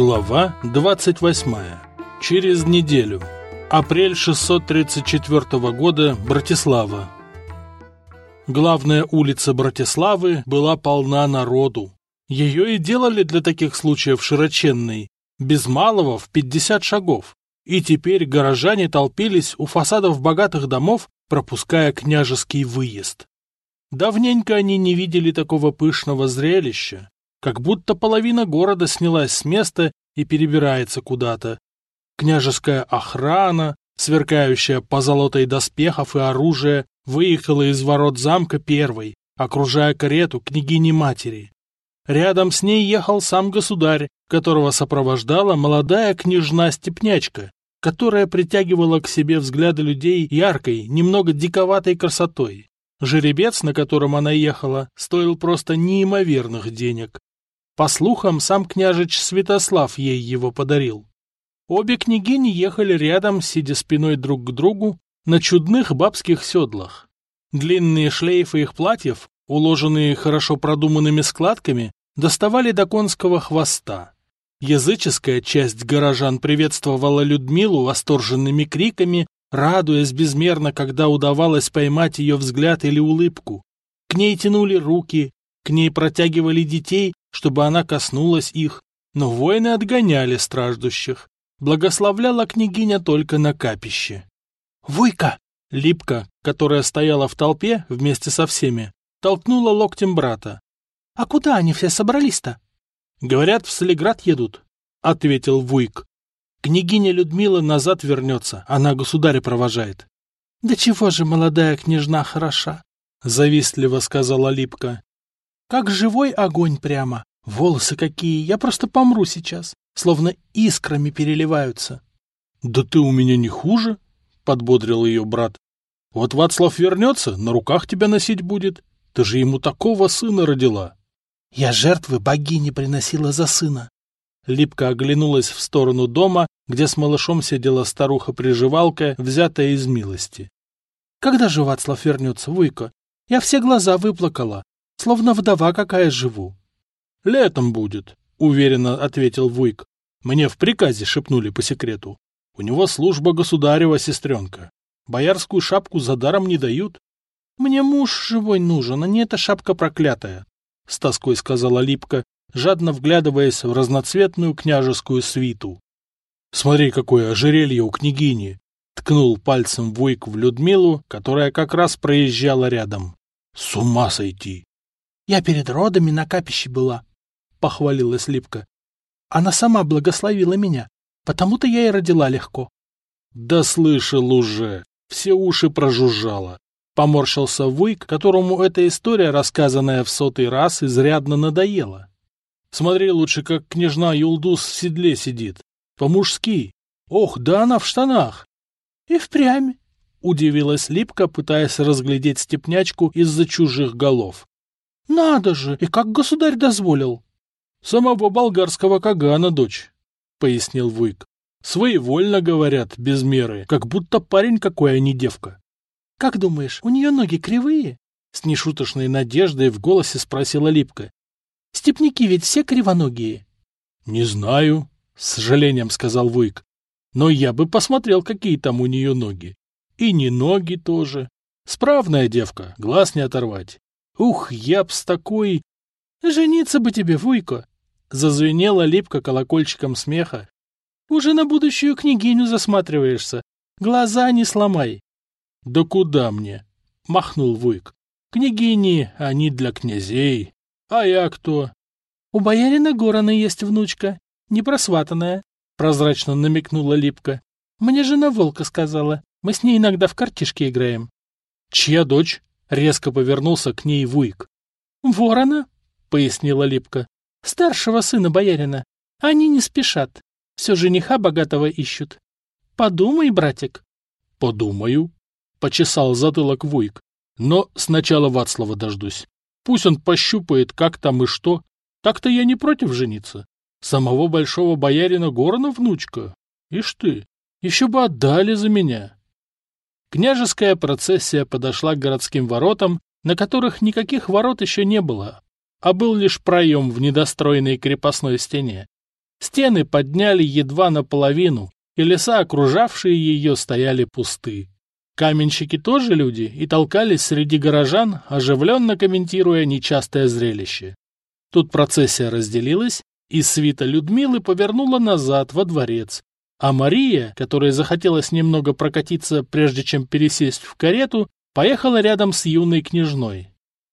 Глава 28. Через неделю. Апрель 634 года. Братислава. Главная улица Братиславы была полна народу. Ее и делали для таких случаев широченной, без малого в 50 шагов. И теперь горожане толпились у фасадов богатых домов, пропуская княжеский выезд. Давненько они не видели такого пышного зрелища, как будто половина города снялась с места и перебирается куда-то. Княжеская охрана, сверкающая позолотой доспехов и оружия, выехала из ворот замка первой, окружая карету княгини-матери. Рядом с ней ехал сам государь, которого сопровождала молодая княжна-степнячка, которая притягивала к себе взгляды людей яркой, немного диковатой красотой. Жеребец, на котором она ехала, стоил просто неимоверных денег. По слухам, сам княжич Святослав ей его подарил. Обе княгини ехали рядом, сидя спиной друг к другу, на чудных бабских седлах. Длинные шлейфы их платьев, уложенные хорошо продуманными складками, доставали до конского хвоста. Языческая часть горожан приветствовала Людмилу восторженными криками, радуясь безмерно, когда удавалось поймать ее взгляд или улыбку. К ней тянули руки, к ней протягивали детей, чтобы она коснулась их, но воины отгоняли страждущих. Благословляла княгиня только на капище. «Вуйка!» Липка, которая стояла в толпе вместе со всеми, толкнула локтем брата. «А куда они все собрались-то?» «Говорят, в Солиград едут», — ответил Вуйк. «Княгиня Людмила назад вернется, она государя провожает». «Да чего же молодая княжна хороша?» — завистливо сказала Липка. «Как живой огонь прямо. Волосы какие, я просто помру сейчас, словно искрами переливаются». «Да ты у меня не хуже», — подбодрил ее брат. «Вот Вацлав вернется, на руках тебя носить будет. Ты же ему такого сына родила». «Я жертвы богине приносила за сына». Липка оглянулась в сторону дома, где с малышом сидела старуха-приживалка, взятая из милости. «Когда же Вацлав вернется, Вуйко? Я все глаза выплакала, словно вдова какая живу». «Летом будет», — уверенно ответил Вуйк. «Мне в приказе шепнули по секрету. У него служба государева, сестренка. Боярскую шапку за даром не дают». «Мне муж живой нужен, а не эта шапка проклятая», — с тоской сказала Липка, жадно вглядываясь в разноцветную княжескую свиту. «Смотри, какое ожерелье у княгини!» — ткнул пальцем Вуйк в Людмилу, которая как раз проезжала рядом. «С ума сойти!» «Я перед родами на капище была», — похвалилась Липка. «Она сама благословила меня, потому-то я и родила легко». «Да слышал уже, все уши прожужжало», — поморщился Вуйк, которому эта история, рассказанная в 100-й раз, изрядно надоела. «Смотри лучше, как княжна Юлдус в седле сидит. По-мужски. Ох, да она в штанах!» «И впрямь», — удивилась Липка, пытаясь разглядеть степнячку из-за чужих голов. «Надо же, и как государь дозволил?» «Самого болгарского кагана, дочь», — пояснил Вуйк. «Своевольно, говорят, без меры, как будто парень какой, а не девка». «Как думаешь, у нее ноги кривые?» — с нешуточной надеждой в голосе спросила Липка. «Степняки ведь все кривоногие». «Не знаю», — с сожалением сказал Вуйк. «Но я бы посмотрел, какие там у нее ноги. И не ноги тоже. Справная девка, глаз не оторвать. Ух, я б с такой...» «Жениться бы тебе, Вуйко!» — зазвенела Липка колокольчиком смеха. «Уже на будущую княгиню засматриваешься. Глаза не сломай». «Да куда мне?» — махнул Вуйк. «Княгини, они для князей. А я кто?» «У боярина Горана есть внучка, непросватанная», — прозрачно намекнула Липка. «Мне жена Волка сказала, мы с ней иногда в картишки играем». «Чья дочь?» — резко повернулся к ней Вуйк. «Ворона», — пояснила Липка. «Старшего сына боярина. Они не спешат. Все жениха богатого ищут. Подумай, братик». «Подумаю», — почесал затылок Вуйк. «Но сначала Вацлава дождусь. Пусть он пощупает, как там и что. Так-то я не против жениться. Самого большого боярина Горана внучка. Ишь ты, еще бы отдали за меня». Княжеская процессия подошла к городским воротам, на которых никаких ворот еще не было, а был лишь проем в недостроенной крепостной стене. Стены подняли едва наполовину, и леса, окружавшие ее, стояли пусты. Каменщики тоже люди и толкались среди горожан, оживленно комментируя нечастое зрелище. Тут процессия разделилась, и свита Людмилы повернула назад во дворец, а Мария, которой захотелось немного прокатиться, прежде чем пересесть в карету, поехала рядом с юной княжной.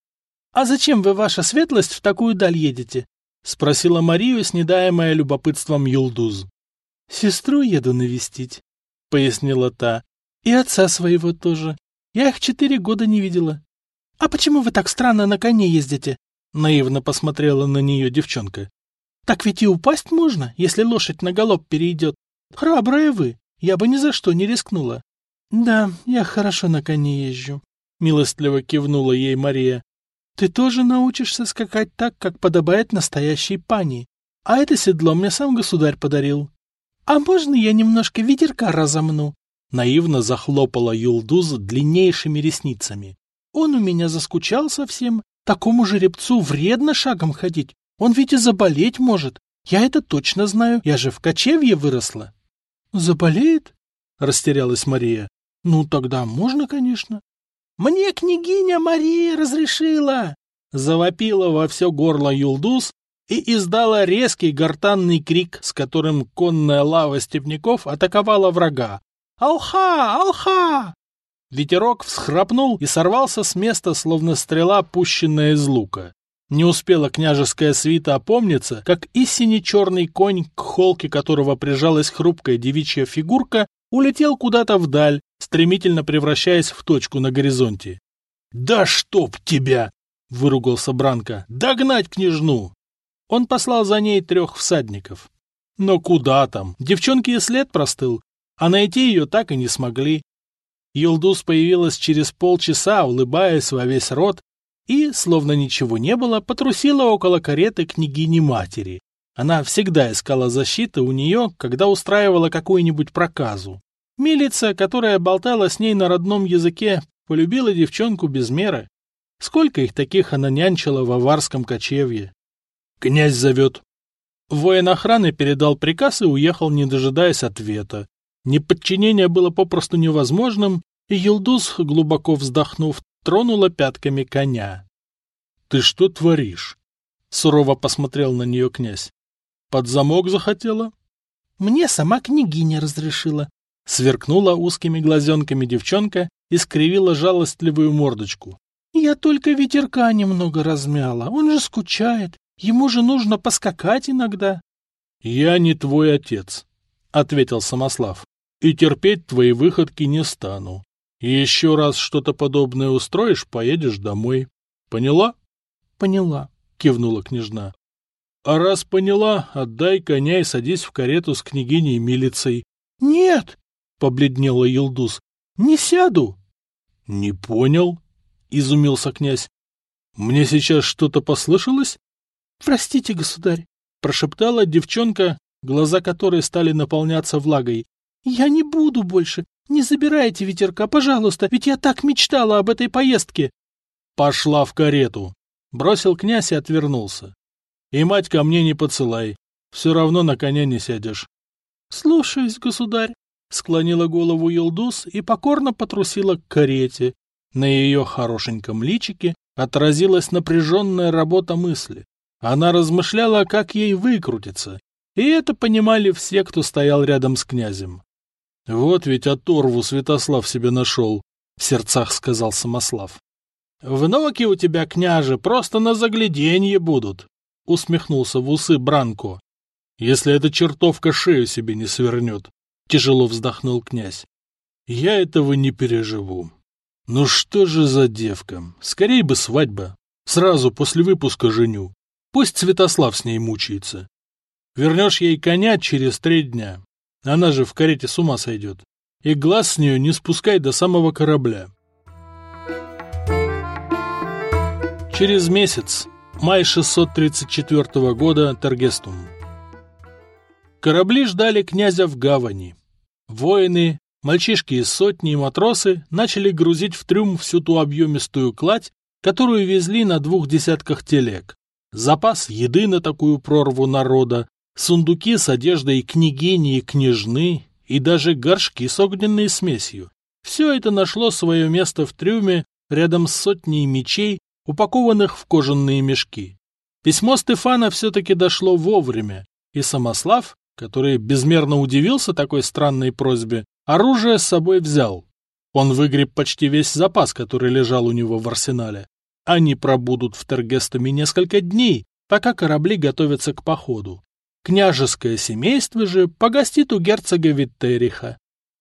— А зачем вы, ваша светлость, в такую даль едете? — спросила Марию, снедаемая любопытством Юлдуз. — Сестру еду навестить, — пояснила та, — и отца своего тоже. Я их 4 года не видела. — А почему вы так странно на коне ездите? — наивно посмотрела на нее девчонка. — Так ведь и упасть можно, если лошадь на галоп перейдет. Храбрая вы, я бы ни за что не рискнула. — Да, я хорошо на коне езжу, — милостливо кивнула ей Мария. — Ты тоже научишься скакать так, как подобает настоящей пани. А это седло мне сам государь подарил. — А можно я немножко ветерка разомну? — наивно захлопала Юлдуз длиннейшими ресницами. — Он у меня заскучал совсем. Такому жеребцу вредно шагом ходить. Он ведь и заболеть может. Я это точно знаю, я же в кочевье выросла. — Заболеет? — растерялась Мария. — Ну, тогда можно, конечно. — Мне княгиня Мария разрешила! — завопила во все горло Юлдуз и издала резкий гортанный крик, с которым конная лава степняков атаковала врага. «Алха! Алха!» Ветерок всхрапнул и сорвался с места, словно стрела, пущенная из лука. Не успела княжеская свита опомниться, как и сине-черный конь, к холке которого прижалась хрупкая девичья фигурка, улетел куда-то вдаль, стремительно превращаясь в точку на горизонте. «Да чтоб тебя!» — выругался Бранко. «Догнать княжну!» Он послал за ней 3 всадников. Но куда там? Девчонке и след простыл, а найти ее так и не смогли. Юлдуз появилась через полчаса, улыбаясь во весь рот, и, словно ничего не было, потрусила около кареты княгини-матери. Она всегда искала защиты у нее, когда устраивала какую-нибудь проказу. Милица, которая болтала с ней на родном языке, полюбила девчонку без меры. Сколько их таких она нянчила в аварском кочевье. «Князь зовет». Воин охраны передал приказ и уехал, не дожидаясь ответа. Неподчинение было попросту невозможным, и Юлдуз, глубоко вздохнув, тронула пятками коня. — Ты что творишь? — сурово посмотрел на нее князь. — Под замок захотела? — Мне сама княгиня разрешила. Сверкнула узкими глазенками девчонка и скривила жалостливую мордочку. — Я только ветерка немного размяла, он же скучает, ему же нужно поскакать иногда. — Я не твой отец, — ответил Самослав, — и терпеть твои выходки не стану. Еще раз что-то подобное устроишь, поедешь домой. Поняла? — Поняла, — кивнула княжна. — А раз поняла, отдай коня и садись в карету с княгиней Милицей. — Нет, — побледнела Юлдуз, — не сяду. — Не понял, — изумился князь. — Мне сейчас что-то послышалось? — Простите, государь, — прошептала девчонка, глаза которой стали наполняться влагой. — Я не буду больше. Не забирайте ветерка, пожалуйста, ведь я так мечтала об этой поездке. — Пошла в карету, — бросил князь и отвернулся. — И мать ко мне не подсылай, все равно на коня не сядешь. — Слушаюсь, государь, — склонила голову Юлдуз и покорно потрусила к карете. На ее хорошеньком личике отразилась напряженная работа мысли. Она размышляла, как ей выкрутиться, и это понимали все, кто стоял рядом с князем. — Вот ведь оторву Святослав себе нашел, — в сердцах сказал Самослав. — Внуки у тебя, княже, просто на загляденье будут, — усмехнулся в усы Бранко. — Если эта чертовка шею себе не свернет, — тяжело вздохнул князь. — Я этого не переживу. Ну что же за девка? Скорей бы свадьба. Сразу после выпуска женю. Пусть Святослав с ней мучается. Вернешь ей коня через 3 дня. Она же в карете с ума сойдет. И глаз с нее не спускай до самого корабля. Через месяц, май 634 года, Тергестум. Корабли ждали князя в гавани. Воины, мальчишки из сотни и матросы начали грузить в трюм всю ту объемистую кладь, которую везли на 2 десятках телег. Запас еды на такую прорву народа, сундуки с одеждой княгини и княжны и даже горшки с огненной смесью. Все это нашло свое место в трюме рядом с сотней мечей, упакованных в кожаные мешки. Письмо Стефана все-таки дошло вовремя, и Самослав, который безмерно удивился такой странной просьбе, оружие с собой взял. Он выгреб почти весь запас, который лежал у него в арсенале. Они пробудут в Тергестаме несколько дней, пока корабли готовятся к походу. Княжеское семейство же погостит у герцога Виттериха.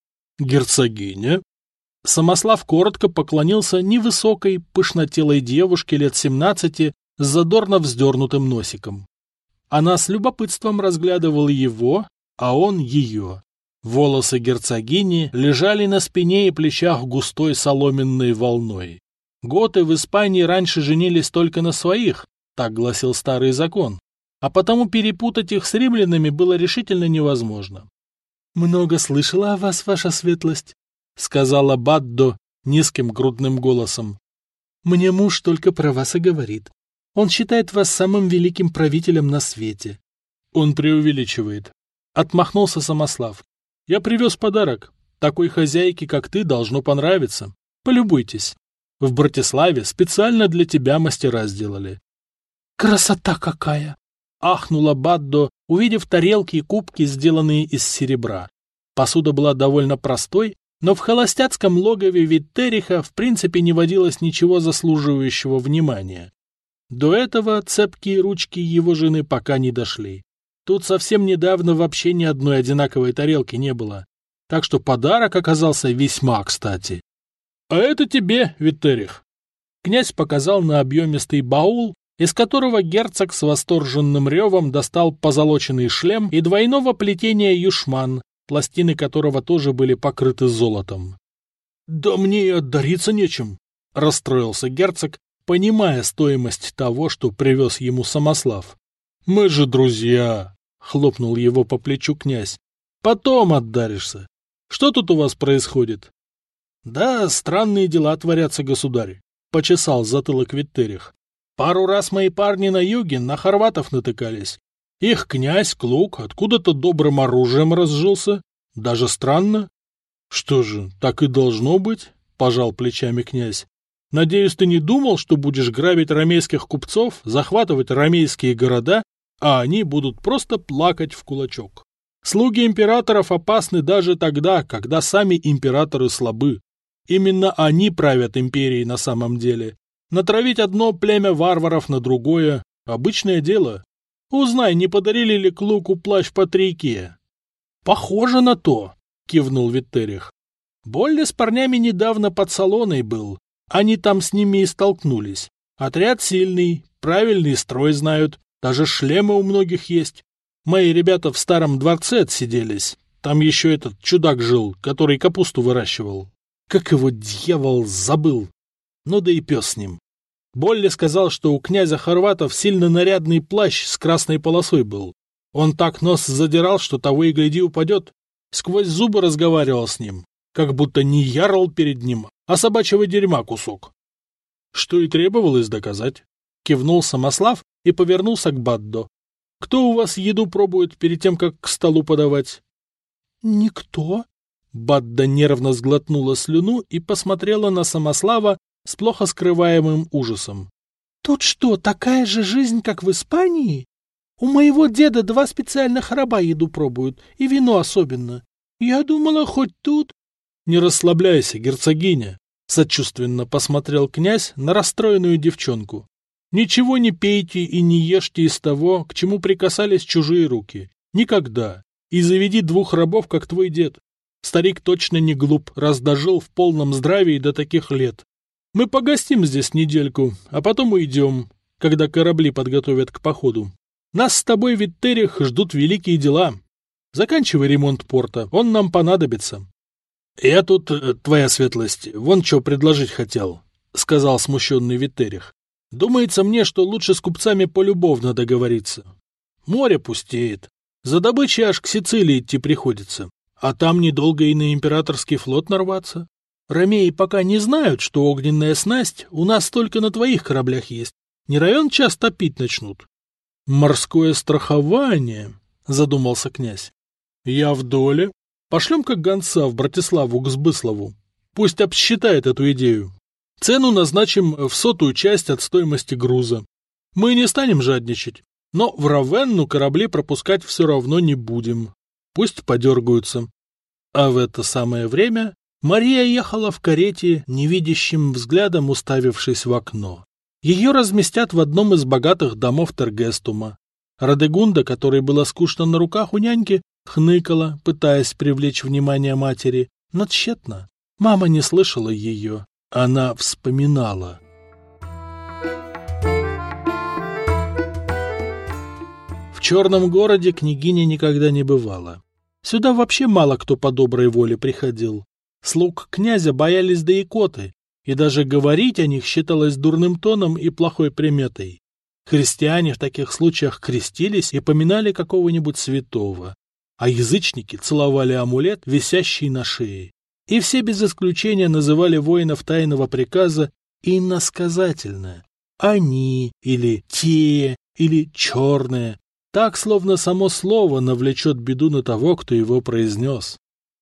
Герцогиня? Самослав коротко поклонился невысокой, пышнотелой девушке лет 17 с задорно вздернутым носиком. Она с любопытством разглядывала его, а он ее. Волосы герцогини лежали на спине и плечах густой соломенной волной. Готы в Испании раньше женились только на своих, так гласил старый закон, а потому перепутать их с римлянами было решительно невозможно. «Много слышала о вас, ваша светлость», — сказала Баддо низким грудным голосом. «Мне муж только про вас и говорит. Он считает вас самым великим правителем на свете». «Он преувеличивает», — отмахнулся Самослав. «Я привез подарок. Такой хозяйке, как ты, должно понравиться. Полюбуйтесь. В Братиславе специально для тебя мастера сделали». «Красота какая!» — ахнула Баддо, увидев тарелки и кубки, сделанные из серебра. Посуда была довольно простой, но в холостяцком логове Виттериха в принципе не водилось ничего заслуживающего внимания. До этого цепкие ручки его жены пока не дошли. Тут совсем недавно вообще ни одной одинаковой тарелки не было, так что подарок оказался весьма кстати. «А это тебе, Виттерих!» Князь показал на объемистый баул, из которого герцог с восторженным ревом достал позолоченный шлем и двойного плетения юшман, пластины которого тоже были покрыты золотом. «Да мне и отдариться нечем», — расстроился герцог, понимая стоимость того, что привез ему Самослав. «Мы же друзья», — хлопнул его по плечу князь. «Потом отдаришься. Что тут у вас происходит?» «Да, странные дела творятся, государь», — почесал затылок Виттерих. «Пару раз мои парни на юге на хорватов натыкались. Их князь Клук откуда-то добрым оружием разжился. Даже странно». «Что же, так и должно быть», — пожал плечами князь. «Надеюсь, ты не думал, что будешь грабить ромейских купцов, захватывать ромейские города, а они будут просто плакать в кулачок. Слуги императоров опасны даже тогда, когда сами императоры слабы. Именно они правят империей на самом деле. Натравить одно племя варваров на другое — обычное дело. Узнай, не подарили ли Клуку плащ Патрикия?» «Похоже на то», — кивнул Виттерих. «Болли с парнями недавно под Салоной был. Они там с ними и столкнулись. Отряд сильный, правильный строй знают, даже шлемы у многих есть. Мои ребята в старом дворце отсиделись. Там еще этот чудак жил, который капусту выращивал. Как его дьявол забыл. Ну да и пес с ним. Болли сказал, что у князя хорватов сильно нарядный плащ с красной полосой был. Он так нос задирал, что того и гляди упадет. Сквозь зубы разговаривал с ним, как будто не ярл перед ним, а собачьего дерьма кусок. Что и требовалось доказать. Кивнул Самослав и повернулся к Баддо. «Кто у вас еду пробует перед тем, как к столу подавать?» «Никто». Бадда нервно сглотнула слюну и посмотрела на Самослава с плохо скрываемым ужасом. «Тут что, такая же жизнь, как в Испании? У моего деда 2 специальных раба еду пробуют, и вино особенно. Я думала, хоть тут...» «Не расслабляйся, герцогиня», — сочувственно посмотрел князь на расстроенную девчонку. «Ничего не пейте и не ешьте из того, к чему прикасались чужие руки. Никогда. И заведи 2 рабов, как твой дед. Старик точно не глуп, раз дожил в полном здравии до таких лет. Мы погостим здесь недельку, а потом уйдем, когда корабли подготовят к походу. Нас с тобой, Виттерих, ждут великие дела. Заканчивай ремонт порта, он нам понадобится». «Я тут, твоя светлость, вон что предложить хотел», — сказал смущенный Виттерих. «Думается мне, что лучше с купцами полюбовно договориться. Море пустеет. За добычей аж к Сицилии идти приходится. А там недолго и на императорский флот нарваться. Ромеи пока не знают, что огненная снасть у нас только на твоих кораблях есть. Не равен час топить начнут». «Морское страхование», — задумался князь. Я в доле. Пошлем-ка гонца в Братиславу к Сбыслову. Пусть обсчитает эту идею. Цену назначим в 100-ю часть от стоимости груза. Мы не станем жадничать, но в Равенну корабли пропускать все равно не будем. Пусть подергаются. А в это самое время Мария ехала в карете, невидящим взглядом уставившись в окно. Ее разместят в одном из богатых домов Тергестума. Радегунда, которой было скучно на руках у няньки, хныкала, пытаясь привлечь внимание матери, но тщетно. Мама не слышала ее. Она вспоминала. В Черном городе княгиня никогда не бывала. Сюда вообще мало кто по доброй воле приходил. Слуг князя боялись да икоты, и даже говорить о них считалось дурным тоном и плохой приметой. Христиане в таких случаях крестились и поминали какого-нибудь святого, а язычники целовали амулет, висящий на шее. И все без исключения называли воинов тайного приказа иносказательно. Они, или те, или черные. Так, словно само слово навлечет беду на того, кто его произнес.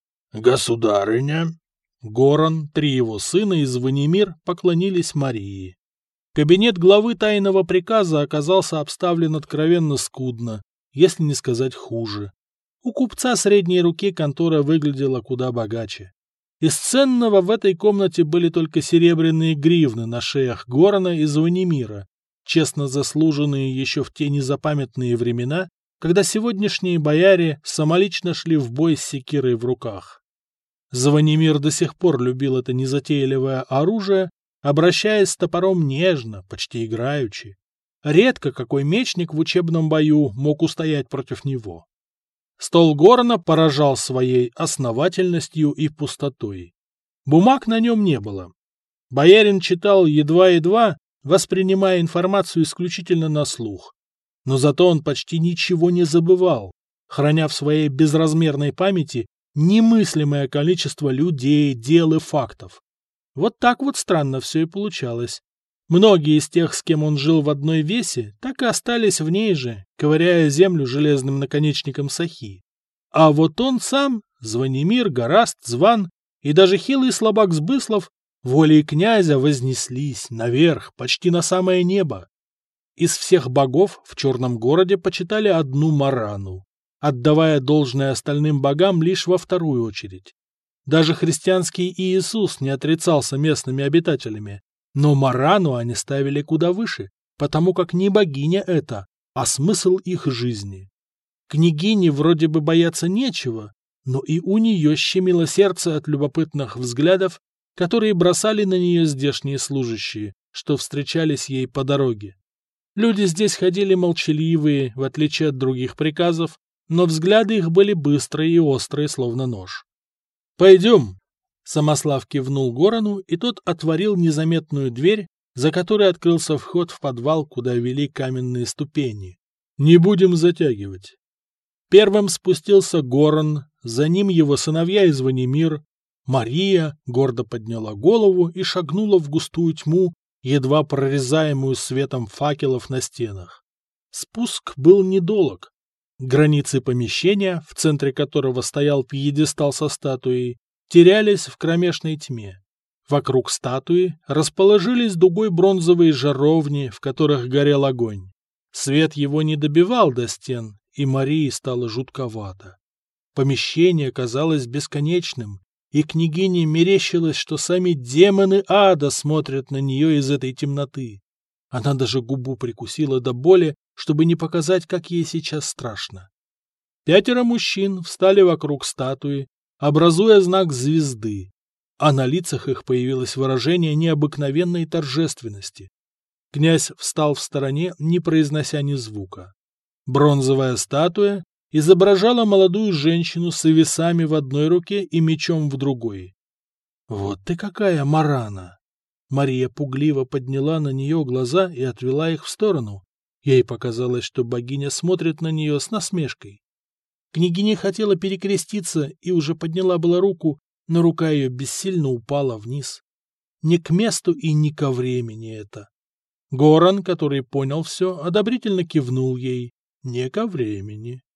«Государыня!» Горан, 3 его сына и Звонимир поклонились Марии. Кабинет главы тайного приказа оказался обставлен откровенно скудно, если не сказать хуже. У купца средней руки контора выглядела куда богаче. Из ценного в этой комнате были только серебряные гривны на шеях Горана и Звонимира, честно заслуженные еще в те незапамятные времена, когда сегодняшние бояре самолично шли в бой с секирой в руках. Звонимир до сих пор любил это незатейливое оружие, обращаясь с топором нежно, почти играючи. Редко какой мечник в учебном бою мог устоять против него. Стол Горана поражал своей основательностью и пустотой. Бумаг на нем не было. Боярин читал едва-едва, воспринимая информацию исключительно на слух. Но зато он почти ничего не забывал, храня в своей безразмерной памяти немыслимое количество людей, дел и фактов. Вот так вот странно все и получалось. Многие из тех, с кем он жил в одной весе, так и остались в ней же, ковыряя землю железным наконечником сахи. А вот он сам, Звонимир, Гораст, Зван и даже хилый слабак Сбыслов волей князя вознеслись наверх, почти на самое небо. Из всех богов в Черном городе почитали одну Марану, отдавая должное остальным богам лишь во вторую очередь. Даже христианский Иисус не отрицался местными обитателями, но Марану они ставили куда выше, потому как не богиня это, а смысл их жизни. Княгине вроде бы бояться нечего, но и у нее щемило сердце от любопытных взглядов, которые бросали на нее здешние служащие, что встречались ей по дороге. Люди здесь ходили молчаливые, в отличие от других приказов, но взгляды их были быстрые и острые, словно нож. «Пойдем!» Самослав кивнул Горану, и тот отворил незаметную дверь, за которой открылся вход в подвал, куда вели каменные ступени. «Не будем затягивать!» Первым спустился Горан, за ним его сыновья и Звонимир. Мария гордо подняла голову и шагнула в густую тьму, едва прорезаемую светом факелов на стенах. Спуск был недолог. Границы помещения, в центре которого стоял пьедестал со статуей, терялись в кромешной тьме. Вокруг статуи расположились дугой бронзовые жаровни, в которых горел огонь. Свет его не добивал до стен, и Марии стало жутковато. Помещение казалось бесконечным, и княгине мерещилось, что сами демоны ада смотрят на нее из этой темноты. Она даже губу прикусила до боли, чтобы не показать, как ей сейчас страшно. 5 мужчин встали вокруг статуи, образуя знак звезды, а на лицах их появилось выражение необыкновенной торжественности. Князь встал в стороне, не произнося ни звука. Бронзовая статуя изображала молодую женщину с весами в одной руке и мечом в другой. «Вот ты какая, Марана!» Мария пугливо подняла на нее глаза и отвела их в сторону. Ей показалось, что богиня смотрит на нее с насмешкой. Княгиня хотела перекреститься и уже подняла была руку, но рука ее бессильно упала вниз. Не к месту и не ко времени это. Горан, который понял все, одобрительно кивнул ей. Не ко времени.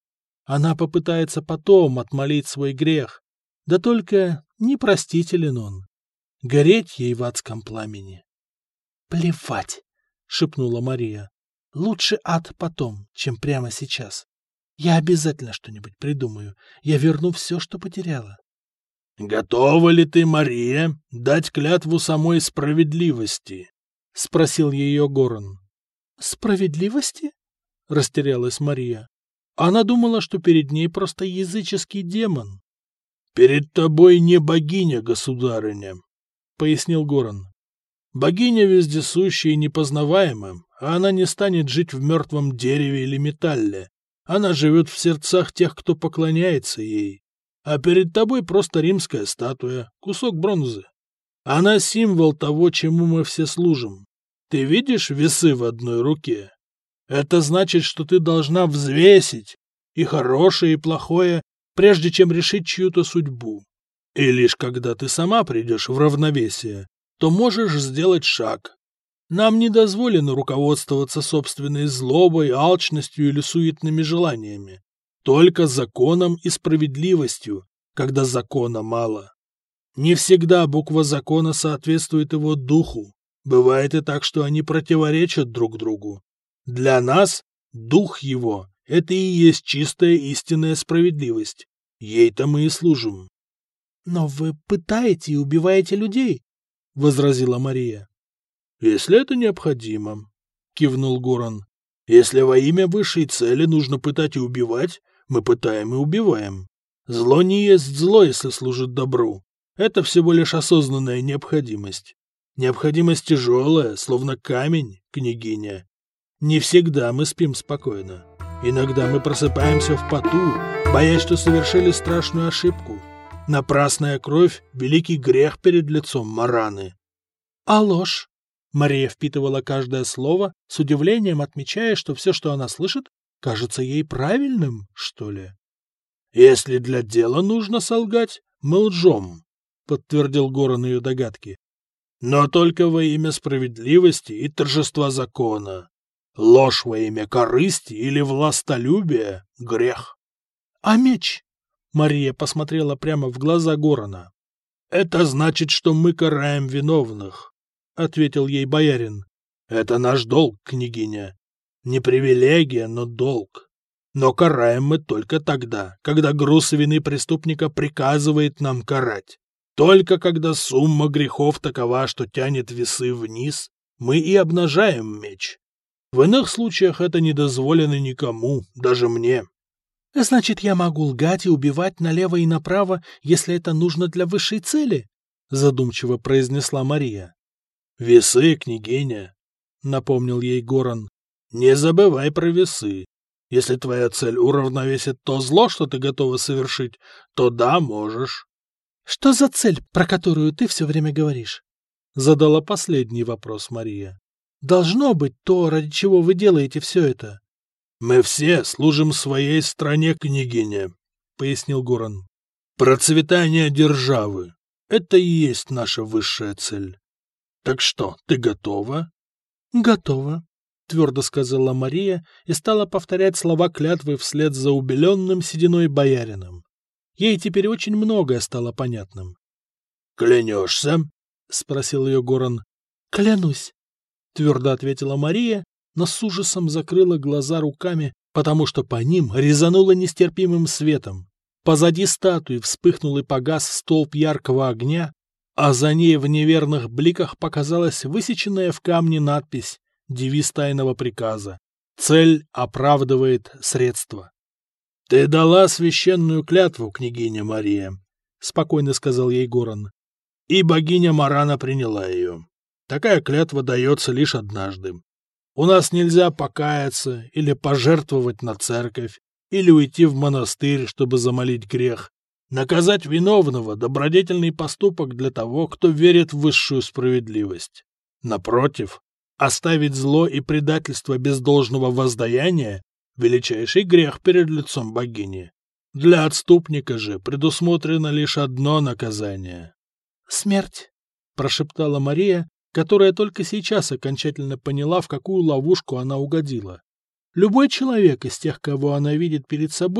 Она попытается потом отмолить свой грех. Да только непростителен он. Гореть ей в адском пламени. — Плевать, — шепнула Мария. — Лучше ад потом, чем прямо сейчас. Я обязательно что-нибудь придумаю. Я верну все, что потеряла. — Готова ли ты, Мария, дать клятву самой справедливости? — спросил ее Горан. — Справедливости? — растерялась Мария. Она думала, что перед ней просто языческий демон. — Перед тобой не богиня, государыня, — пояснил Горан. — Богиня вездесущая и непознаваема, а она не станет жить в мертвом дереве или металле. Она живет в сердцах тех, кто поклоняется ей. А перед тобой просто римская статуя, кусок бронзы. Она символ того, чему мы все служим. Ты видишь весы в одной руке? Это значит, что ты должна взвесить и хорошее, и плохое, прежде чем решить чью-то судьбу. И лишь когда ты сама придешь в равновесие, то можешь сделать шаг. Нам не дозволено руководствоваться собственной злобой, алчностью или суетными желаниями. Только законом и справедливостью, когда закона мало. Не всегда буква закона соответствует его духу. Бывает и так, что они противоречат друг другу. Для нас дух его — это и есть чистая истинная справедливость. Ей-то мы и служим. — Но вы пытаете и убиваете людей, — возразила Мария. — Если это необходимо, — кивнул Горан. — Если во имя высшей цели нужно пытать и убивать, мы пытаем и убиваем. Зло не есть зло, если служит добру. Это всего лишь осознанная необходимость. Необходимость тяжелая, словно камень, княгиня. Не всегда мы спим спокойно. Иногда мы просыпаемся в поту, боясь, что совершили страшную ошибку. Напрасная кровь — великий грех перед лицом Мараны. — А ложь? Мария впитывала каждое слово, с удивлением отмечая, что все, что она слышит, кажется ей правильным, что ли. — Если для дела нужно солгать, мы лжем, — подтвердил Горан ее догадки. — Но только во имя справедливости и торжества закона. Ложь во имя корысти или властолюбия — грех. — А меч? Мария посмотрела прямо в глаза Горана. — Это значит, что мы караем виновных, — ответил ей боярин. — Это наш долг, княгиня. Не привилегия, но долг. Но караем мы только тогда, когда груз вины преступника приказывает нам карать. Только когда сумма грехов такова, что тянет весы вниз, мы и обнажаем меч. В иных случаях это не дозволено никому, даже мне. — Значит, я могу лгать и убивать налево и направо, если это нужно для высшей цели? — задумчиво произнесла Мария. — Весы, княгиня, — напомнил ей Горан. — Не забывай про весы. Если твоя цель уравновесит то зло, что ты готова совершить, то да, можешь. — Что за цель, про которую ты все время говоришь? — задала последний вопрос Мария. — Должно быть то, ради чего вы делаете все это. — Мы все служим своей стране, княгиня, — пояснил Горан. — Процветание державы — это и есть наша высшая цель. Так что, ты готова? — Готова, — твердо сказала Мария и стала повторять слова клятвы вслед за убеленным сединой боярином. Ей теперь очень многое стало понятным. — Клянешься? — спросил ее Горан. — Клянусь, — твердо ответила Мария, но с ужасом закрыла глаза руками, потому что по ним резануло нестерпимым светом. Позади статуи вспыхнул и погас столб яркого огня, а за ней в неверных бликах показалась высеченная в камне надпись, девиз тайного приказа: «Цель оправдывает средства». — Ты дала священную клятву, княгиня Мария, — спокойно сказал ей Горан, — и богиня Марана приняла ее. Такая клятва дается лишь однажды. У нас нельзя покаяться или пожертвовать на церковь, или уйти в монастырь, чтобы замолить грех. Наказать виновного — добродетельный поступок для того, кто верит в высшую справедливость. Напротив, оставить зло и предательство без должного воздаяния — величайший грех перед лицом богини. Для отступника же предусмотрено лишь одно наказание. — Смерть, — прошептала Мария, которая только сейчас окончательно поняла, в какую ловушку она угодила. Любой человек из тех, кого она видит перед собой,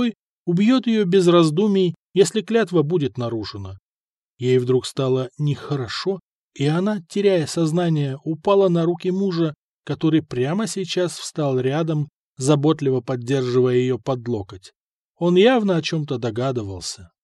убьет ее без раздумий, если клятва будет нарушена. Ей вдруг стало нехорошо, и она, теряя сознание, упала на руки мужа, который прямо сейчас встал рядом, заботливо поддерживая ее под локоть. Он явно о чем-то догадывался.